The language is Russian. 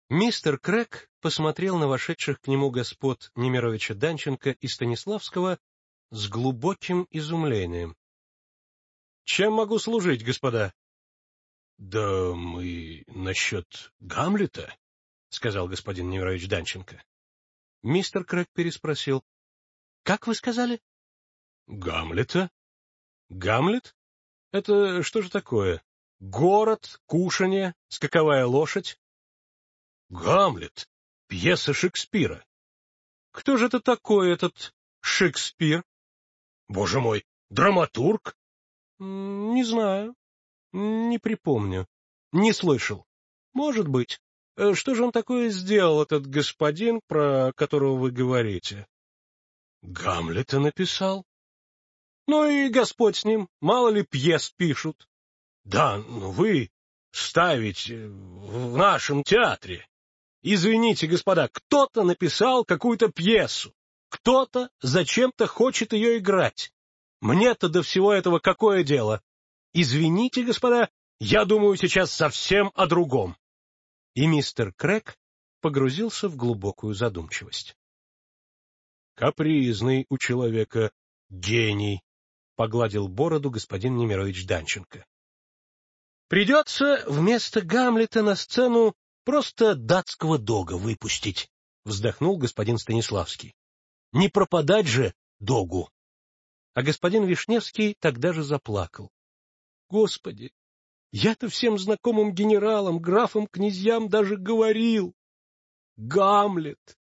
Мистер Крэк посмотрел на вошедших к нему господ Немировича Данченко и Станиславского с глубоким изумлением. — Чем могу служить, господа? — Да мы насчет Гамлета, — сказал господин Немирович Данченко. Мистер Крэк переспросил. — Как вы сказали? — Гамлета. — Гамлет? Это что же такое? Город, кушанье, скаковая лошадь? — Гамлет. Пьеса Шекспира. — Кто же это такой, этот Шекспир? — Боже мой, драматург? — Не знаю. Не припомню. Не слышал. Может быть. Что же он такое сделал, этот господин, про которого вы говорите? — Гамлета написал. — Ну и Господь с ним, мало ли пьес пишут. — Да, но вы ставите в нашем театре. Извините, господа, кто-то написал какую-то пьесу, кто-то зачем-то хочет ее играть. Мне-то до всего этого какое дело? Извините, господа, я думаю сейчас совсем о другом. И мистер Крэк погрузился в глубокую задумчивость. Капризный у человека гений, — погладил бороду господин Немирович Данченко. Придется вместо Гамлета на сцену просто датского дога выпустить, — вздохнул господин Станиславский. Не пропадать же догу. А господин Вишневский тогда же заплакал. Господи, я-то всем знакомым генералам, графам, князьям даже говорил. Гамлет,